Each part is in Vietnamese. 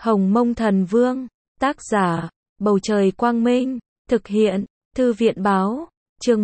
Hồng Mông Thần Vương, tác giả, Bầu Trời Quang Minh, thực hiện, Thư viện Báo, chương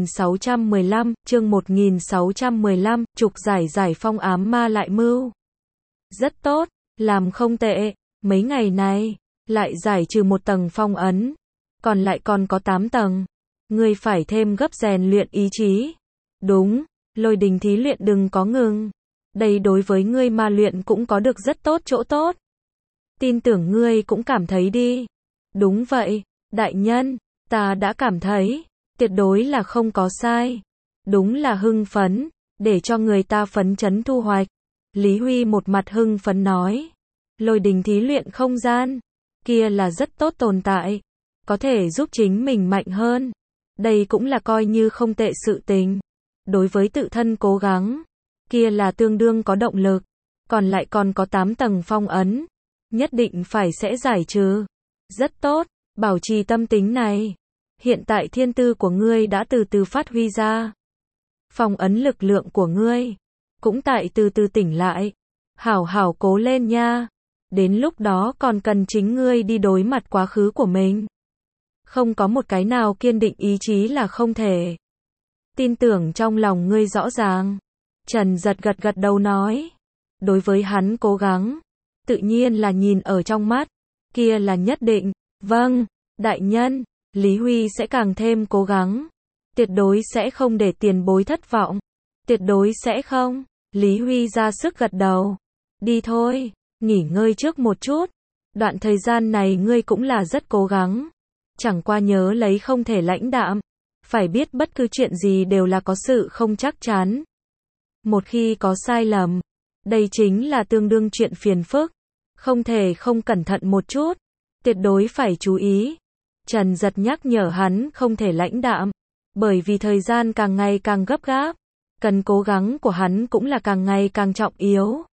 1615, trục giải phong ám ma lại mưu. Rất tốt, làm không tệ, mấy ngày này, lại giải trừ một tầng phong ấn, còn lại còn có 8 tầng. Ngươi phải thêm gấp rèn luyện ý chí. Đúng, Lôi Đình thí luyện đừng có ngừng. Đây đối với ngươi ma luyện cũng có được rất tốt chỗ tốt. Tin tưởng ngươi cũng cảm thấy đi. Đúng vậy, đại nhân, ta đã cảm thấy, tuyệt đối là không có sai. Đúng là hưng phấn, để cho người ta phấn chấn thu hoạch. Lý Huy một mặt hưng phấn nói. Lôi Đình thí luyện không gian, kia là rất tốt tồn tại. Có thể giúp chính mình mạnh hơn. Đây cũng là coi như không tệ sự tình. Đối với tự thân cố gắng, kia là tương đương có động lực. Còn lại còn có 8 tầng phong ấn. Nhất định phải sẽ giải trừ. Rất tốt, bảo trì tâm tính này. Hiện tại thiên tư của ngươi đã từ từ phát huy ra. Phong ấn lực lượng của ngươi cũng tại từ từ tỉnh lại. Hảo hảo cố lên nha. Đến lúc đó còn cần chính ngươi đi đối mặt quá khứ của mình. Không có một cái nào kiên định ý chí là không thể. Tin tưởng trong lòng ngươi rõ ràng. Trần Giật gật gật đầu nói. Đối với hắn cố gắng, tự nhiên là nhìn ở trong mắt. Kia là nhất định. Vâng, đại nhân, Lý Huy sẽ càng thêm cố gắng. Tuyệt đối sẽ không để tiền bối thất vọng. Tuyệt đối sẽ không. Lý Huy ra sức gật đầu. Đi thôi, nghỉ ngơi trước một chút. Đoạn thời gian này ngươi cũng là rất cố gắng. Chẳng qua nhớ lấy không thể lãnh đạm. Phải biết bất cứ chuyện gì đều là có sự không chắc chắn. Một khi có sai lầm, đây chính là tương đương chuyện phiền phức. Không thể không cẩn thận một chút. Tuyệt đối phải chú ý. Trần Giật nhắc nhở hắn không thể lãnh đạm. Bởi vì thời gian càng ngày càng gấp gáp. Cần cố gắng của hắn cũng là càng ngày càng trọng yếu.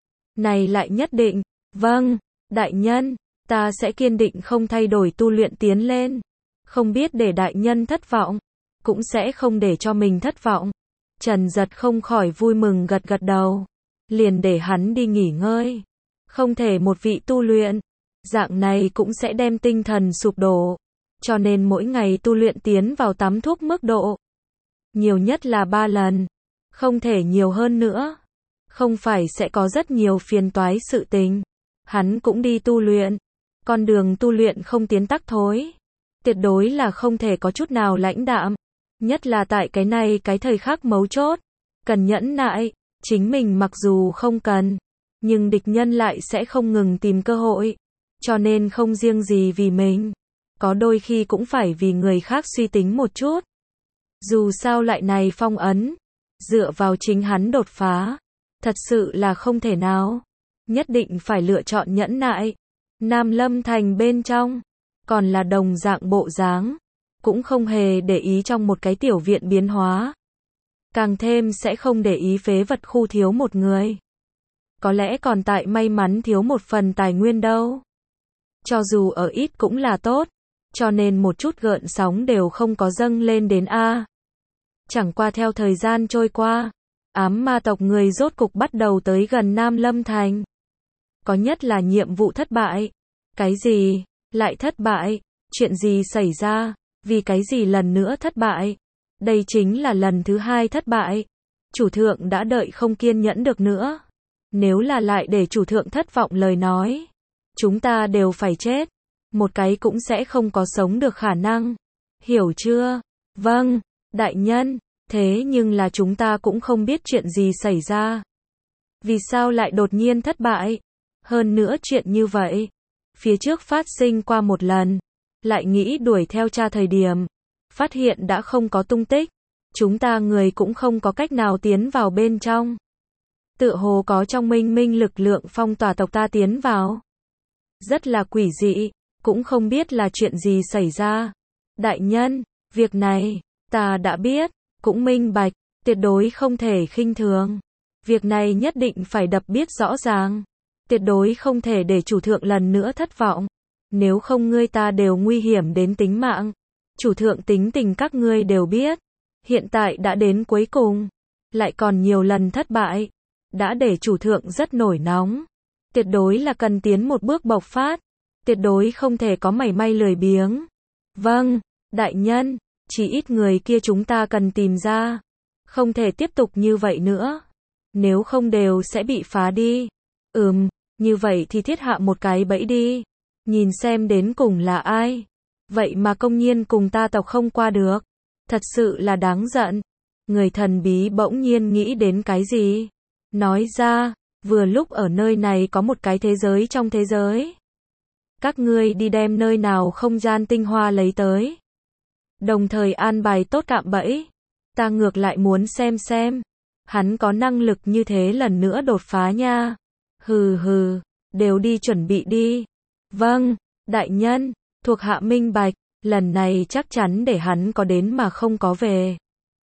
Này lại nhất định. Vâng, đại nhân, ta sẽ kiên định không thay đổi tu luyện tiến lên. Không biết để đại nhân thất vọng. Cũng sẽ không để cho mình thất vọng. Trần Giật không khỏi vui mừng gật gật đầu. Liền để hắn đi nghỉ ngơi. Không thể một vị tu luyện. Dạng này cũng sẽ đem tinh thần sụp đổ. Cho nên mỗi ngày tu luyện tiến vào tắm thuốc mức độ. Nhiều nhất là 3 lần. Không thể nhiều hơn nữa. Không phải sẽ có rất nhiều phiền toái sự tình. Hắn cũng đi tu luyện. Con đường tu luyện không tiến tắc thối. Tuyệt đối là không thể có chút nào lãnh đạm. Nhất là tại cái này cái thời khắc mấu chốt. Cần nhẫn nại. Chính mình mặc dù không cần. Nhưng địch nhân lại sẽ không ngừng tìm cơ hội. Cho nên không riêng gì vì mình. Có đôi khi cũng phải vì người khác suy tính một chút. Dù sao lại này phong ấn. Dựa vào chính hắn đột phá. Thật sự là không thể nào. Nhất định phải lựa chọn nhẫn nại. Nam Lâm Thành bên trong. Còn là đồng dạng bộ dáng. Cũng không hề để ý trong một cái tiểu viện biến hóa. Càng thêm sẽ không để ý phế vật khu thiếu một người. Có lẽ còn tại may mắn thiếu một phần tài nguyên đâu. Cho dù ở ít cũng là tốt. Cho nên một chút gợn sóng đều không có dâng lên đến A. Chẳng qua theo thời gian trôi qua. Ám ma tộc người rốt cục bắt đầu tới gần Nam Lâm Thành. Có nhất là nhiệm vụ thất bại. Cái gì? Lại thất bại? Chuyện gì xảy ra? Vì cái gì lần nữa thất bại? Đây chính là lần thứ 2 thất bại. Chủ thượng đã đợi không kiên nhẫn được nữa. Nếu là lại để chủ thượng thất vọng lời nói. Chúng ta đều phải chết. Một cái cũng sẽ không có sống được khả năng. Hiểu chưa? Vâng, đại nhân. Thế nhưng là chúng ta cũng không biết chuyện gì xảy ra. Vì sao lại đột nhiên thất bại? Hơn nữa chuyện như vậy. Phía trước phát sinh qua một lần. Lại nghĩ đuổi theo tra thời điểm. Phát hiện đã không có tung tích. Chúng ta người cũng không có cách nào tiến vào bên trong. Tựa hồ có trong minh minh lực lượng phong tỏa tộc ta tiến vào. Rất là quỷ dị. Cũng không biết là chuyện gì xảy ra. Đại nhân, việc này, ta đã biết. Cũng minh bạch, tuyệt đối không thể khinh thường. Việc này nhất định phải đập biết rõ ràng. Tuyệt đối không thể để chủ thượng lần nữa thất vọng. Nếu không ngươi ta đều nguy hiểm đến tính mạng. Chủ thượng tính tình các ngươi đều biết. Hiện tại đã đến cuối cùng. Lại còn nhiều lần thất bại. Đã để chủ thượng rất nổi nóng. Tuyệt đối là cần tiến một bước bộc phát. Tuyệt đối không thể có mảy may lười biếng. Vâng, đại nhân, chỉ ít người kia chúng ta cần tìm ra. Không thể tiếp tục như vậy nữa. Nếu không đều sẽ bị phá đi. Như vậy thì thiết hạ một cái bẫy đi. Nhìn xem đến cùng là ai. Vậy mà công nhiên cùng ta tộc không qua được. Thật sự là đáng giận. Người thần bí bỗng nhiên nghĩ đến cái gì? Nói ra, vừa lúc ở nơi này có một cái thế giới trong thế giới. Các ngươi đi đem nơi nào không gian tinh hoa lấy tới. Đồng thời an bài tốt cạm bẫy. Ta ngược lại muốn xem. Hắn có năng lực như thế lần nữa đột phá nha. Hừ, đều đi chuẩn bị đi. Vâng, đại nhân, thuộc hạ minh bạch, lần này chắc chắn để hắn có đến mà không có về.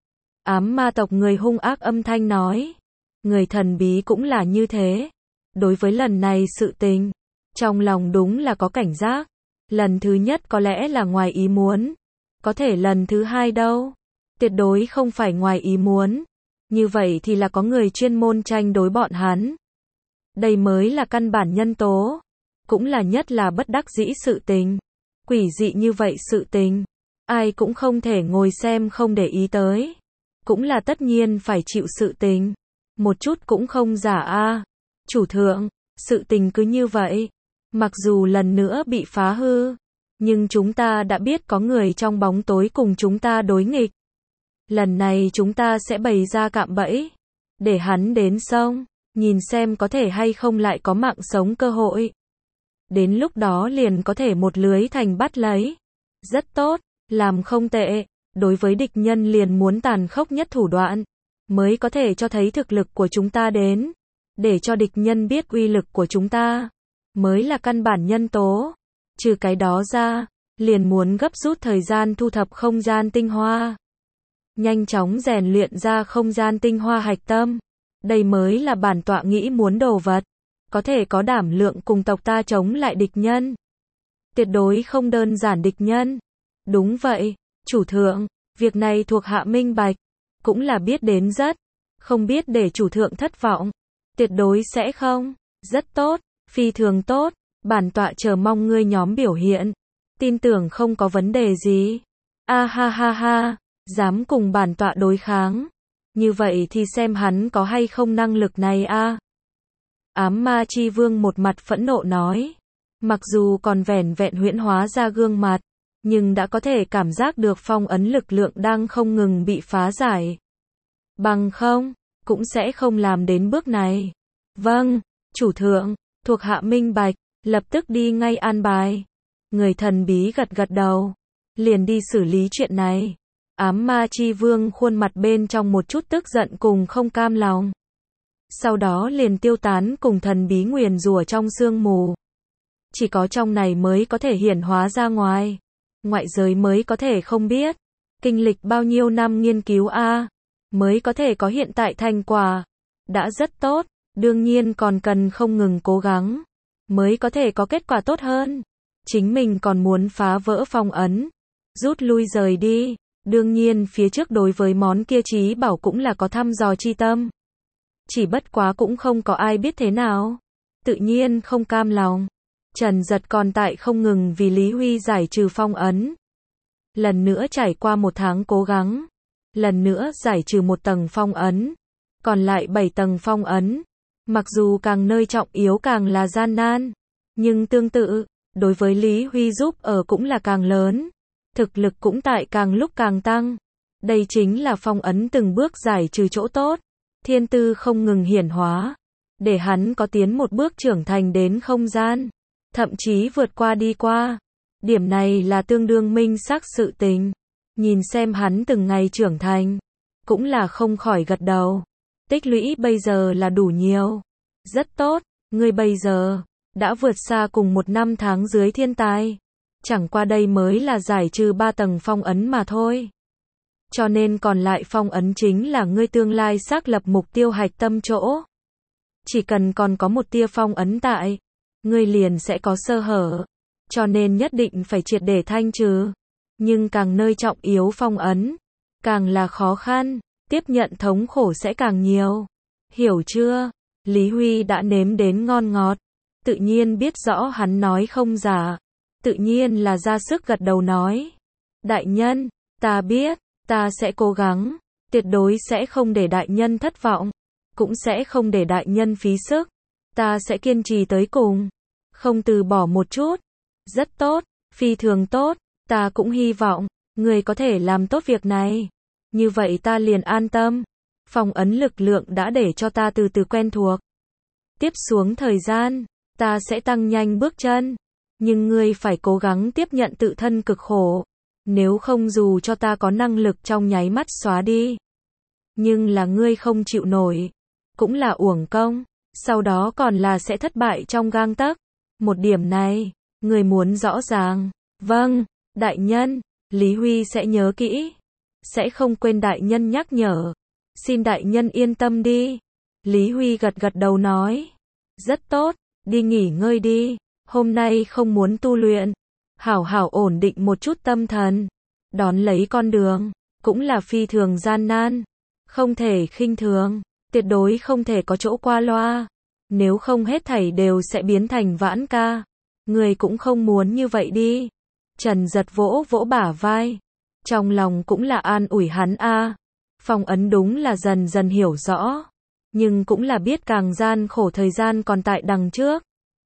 Ám ma tộc người hung ác âm thanh nói. Người thần bí cũng là như thế. Đối với lần này sự tình, trong lòng đúng là có cảnh giác. Lần thứ nhất có lẽ là ngoài ý muốn. Có thể lần thứ hai đâu. Tuyệt đối không phải ngoài ý muốn. Như vậy thì là có người chuyên môn tranh đối bọn hắn. Đây mới là căn bản nhân tố. Cũng là nhất là bất đắc dĩ sự tình. Quỷ dị như vậy sự tình. Ai cũng không thể ngồi xem không để ý tới. Cũng là tất nhiên phải chịu sự tình. Một chút cũng không giả a. Chủ thượng, sự tình cứ như vậy. Mặc dù lần nữa bị phá hư. Nhưng chúng ta đã biết có người trong bóng tối cùng chúng ta đối nghịch. Lần này chúng ta sẽ bày ra cạm bẫy. Để hắn đến xong. Nhìn xem có thể hay không lại có mạng sống cơ hội. Đến lúc đó liền có thể một lưới thành bắt lấy. Rất tốt, làm không tệ. Đối với địch nhân liền muốn tàn khốc nhất thủ đoạn. Mới có thể cho thấy thực lực của chúng ta đến. Để cho địch nhân biết uy lực của chúng ta. Mới là căn bản nhân tố. Trừ cái đó ra, liền muốn gấp rút thời gian thu thập không gian tinh hoa. Nhanh chóng rèn luyện ra không gian tinh hoa hạch tâm. Đây mới là bản tọa nghĩ muốn đồ vật. Có thể có đảm lượng cùng tộc ta chống lại địch nhân. Tuyệt đối không đơn giản địch nhân. Đúng vậy, chủ thượng, việc này thuộc hạ minh bạch. Cũng là biết đến rất. Không biết để chủ thượng thất vọng. Tuyệt đối sẽ không. Rất tốt, phi thường tốt. Bản tọa chờ mong ngươi nhóm biểu hiện. Tin tưởng không có vấn đề gì. Ha, dám cùng bản tọa đối kháng. Như vậy thì xem hắn có hay không năng lực này a. Ám ma chi vương một mặt phẫn nộ nói. Mặc dù còn vẻn vẹn huyễn hóa ra gương mặt, nhưng đã có thể cảm giác được phong ấn lực lượng đang không ngừng bị phá giải. Bằng không, cũng sẽ không làm đến bước này. Vâng, chủ thượng, thuộc hạ minh bạch, lập tức đi ngay an bài. Người thần bí gật đầu, liền đi xử lý chuyện này. Ám ma chi vương khuôn mặt bên trong một chút tức giận cùng không cam lòng. Sau đó liền tiêu tán cùng thần bí nguyền rủa trong sương mù. Chỉ có trong này mới có thể hiển hóa ra ngoài. Ngoại giới mới có thể không biết. Kinh lịch bao nhiêu năm nghiên cứu mới có thể có hiện tại thành quả. Đã rất tốt, đương nhiên còn cần không ngừng cố gắng. Mới có thể có kết quả tốt hơn. Chính mình còn muốn phá vỡ phong ấn. Rút lui rời đi. Đương nhiên phía trước đối với món kia trí bảo cũng là có thăm dò chi tâm. Chỉ bất quá cũng không có ai biết thế nào. Tự nhiên không cam lòng. Trần Giật còn tại không ngừng vì Lý Huy giải trừ phong ấn. Lần nữa trải qua 1 tháng cố gắng. Lần nữa giải trừ 1 tầng phong ấn. Còn lại 7 tầng phong ấn. Mặc dù càng nơi trọng yếu càng là gian nan. Nhưng tương tự, đối với Lý Huy giúp ở cũng là càng lớn. Thực lực cũng tại càng lúc càng tăng. Đây chính là phong ấn từng bước giải trừ chỗ tốt. Thiên tư không ngừng hiển hóa. Để hắn có tiến một bước trưởng thành đến không gian. Thậm chí vượt qua đi qua. Điểm này là tương đương minh xác sự tình. Nhìn xem hắn từng ngày trưởng thành. Cũng là không khỏi gật đầu. Tích lũy bây giờ là đủ nhiều. Rất tốt, ngươi bây giờ đã vượt xa cùng 1 năm tháng dưới thiên tài. Chẳng qua đây mới là giải trừ 3 tầng phong ấn mà thôi. Cho nên còn lại phong ấn chính là ngươi tương lai xác lập mục tiêu hạch tâm chỗ. Chỉ cần còn có một tia phong ấn tại, ngươi liền sẽ có sơ hở. Cho nên nhất định phải triệt để thanh trừ. Nhưng càng nơi trọng yếu phong ấn, càng là khó khăn, tiếp nhận thống khổ sẽ càng nhiều. Hiểu chưa? Lý Huy đã nếm đến ngon ngọt. tự nhiên biết rõ hắn nói không giả, tự nhiên là ra sức gật đầu nói. Đại nhân, ta biết, ta sẽ cố gắng, tuyệt đối sẽ không để đại nhân thất vọng, cũng sẽ không để đại nhân phí sức, ta sẽ kiên trì tới cùng, không từ bỏ một chút. Rất tốt, phi thường tốt, ta cũng hy vọng, người có thể làm tốt việc này. Như vậy ta liền an tâm, phong ấn lực lượng đã để cho ta từ từ quen thuộc. Tiếp xuống thời gian, ta sẽ tăng nhanh bước chân, nhưng ngươi phải cố gắng tiếp nhận tự thân cực khổ, nếu không dù cho ta có năng lực trong nháy mắt xóa đi, nhưng là ngươi không chịu nổi, cũng là uổng công, sau đó còn là sẽ thất bại trong gang tấc. Một điểm này, ngươi muốn rõ ràng. Vâng, đại nhân, Lý Huy sẽ nhớ kỹ, sẽ không quên đại nhân nhắc nhở. Xin đại nhân yên tâm đi. Lý Huy gật gật đầu nói. Rất tốt, đi nghỉ ngơi đi, hôm nay không muốn tu luyện, hảo hảo ổn định một chút tâm thần, đón lấy con đường, cũng là phi thường gian nan, không thể khinh thường, tuyệt đối không thể có chỗ qua loa, nếu không hết thảy đều sẽ biến thành vãn ca, người cũng không muốn như vậy đi. Trần Giật vỗ vỗ bả vai, trong lòng cũng là an ủi hắn a. Phong ấn đúng là dần dần hiểu rõ, nhưng cũng là biết càng gian khổ thời gian còn tại đằng trước.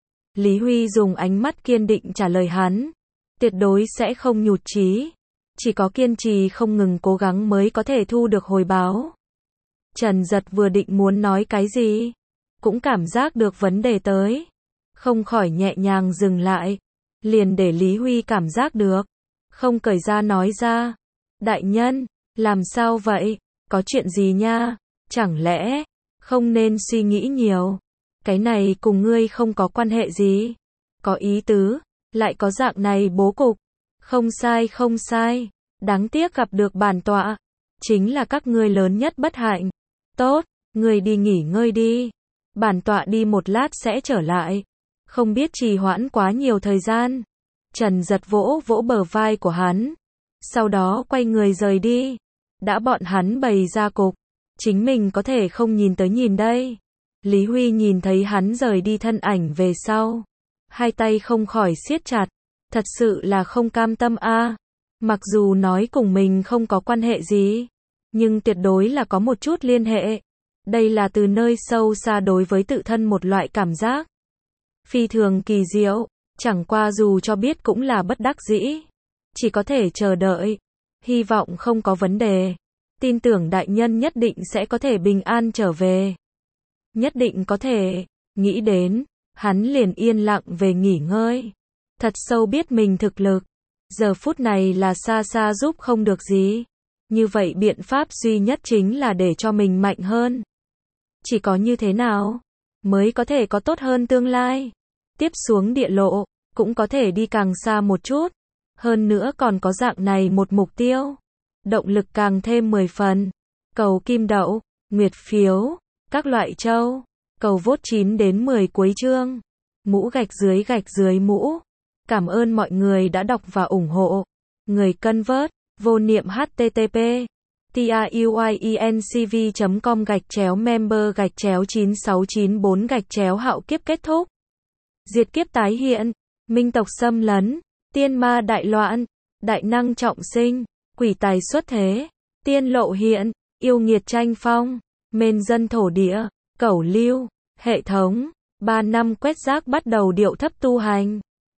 Lý Huy dùng ánh mắt kiên định trả lời hắn, tuyệt đối sẽ không nhụt chí, chỉ có kiên trì không ngừng cố gắng mới có thể thu được hồi báo. Trần Giật vừa định muốn nói cái gì, cũng cảm giác được vấn đề tới, không khỏi nhẹ nhàng dừng lại, liền để Lý Huy cảm giác được, không cởi ra nói ra. Đại nhân, làm sao vậy, có chuyện gì nha, chẳng lẽ không nên suy nghĩ nhiều, cái này cùng ngươi không có quan hệ gì, có ý tứ, lại có dạng này bố cục, không sai không sai, đáng tiếc gặp được bản tọa, chính là các ngươi lớn nhất bất hạnh. Tốt, ngươi đi nghỉ ngơi đi, bản tọa đi một lát sẽ trở lại, không biết trì hoãn quá nhiều thời gian. Trần Giật vỗ vỗ bờ vai của hắn, sau đó quay người rời đi. Đã bọn hắn bày ra cục, chính mình có thể không nhìn tới nhìn đây. Lý Huy nhìn thấy hắn rời đi thân ảnh về sau, hai tay không khỏi siết chặt, thật sự là không cam tâm a. Mặc dù nói cùng mình không có quan hệ gì, nhưng tuyệt đối là có một chút liên hệ. Đây là từ nơi sâu xa đối với tự thân một loại cảm giác phi thường kỳ diệu, chẳng qua dù cho biết cũng là bất đắc dĩ, chỉ có thể chờ đợi, hy vọng không có vấn đề, tin tưởng đại nhân nhất định sẽ có thể bình an trở về. Nhất định có thể, nghĩ đến, hắn liền yên lặng về nghỉ ngơi, thật sâu biết mình thực lực, giờ phút này là xa xa giúp không được gì, như vậy biện pháp duy nhất chính là để cho mình mạnh hơn. Chỉ có như thế nào, mới có thể có tốt hơn tương lai. Tiếp xuống địa lộ, cũng có thể đi càng xa một chút. Hơn nữa còn có dạng này một mục tiêu. Động lực càng thêm 10 phần. Cầu kim đậu, nguyệt phiếu, các loại châu. Cầu vote 9 đến 10 cuối chương. Mũ gạch dưới mũ. Cảm ơn mọi người đã đọc và ủng hộ. Người cân vớt, vô niệm http. tiuyncv.com/member/9694/hạo kiếp kết thúc. Diệt kiếp tái hiện, minh tộc xâm lấn, tiên ma đại loạn, đại năng trọng sinh, quỷ tài xuất thế, tiên lộ hiện, yêu nghiệt tranh phong, mên dân thổ địa, cẩu lưu, hệ thống, 3 năm quét rác bắt đầu điệu thấp tu hành.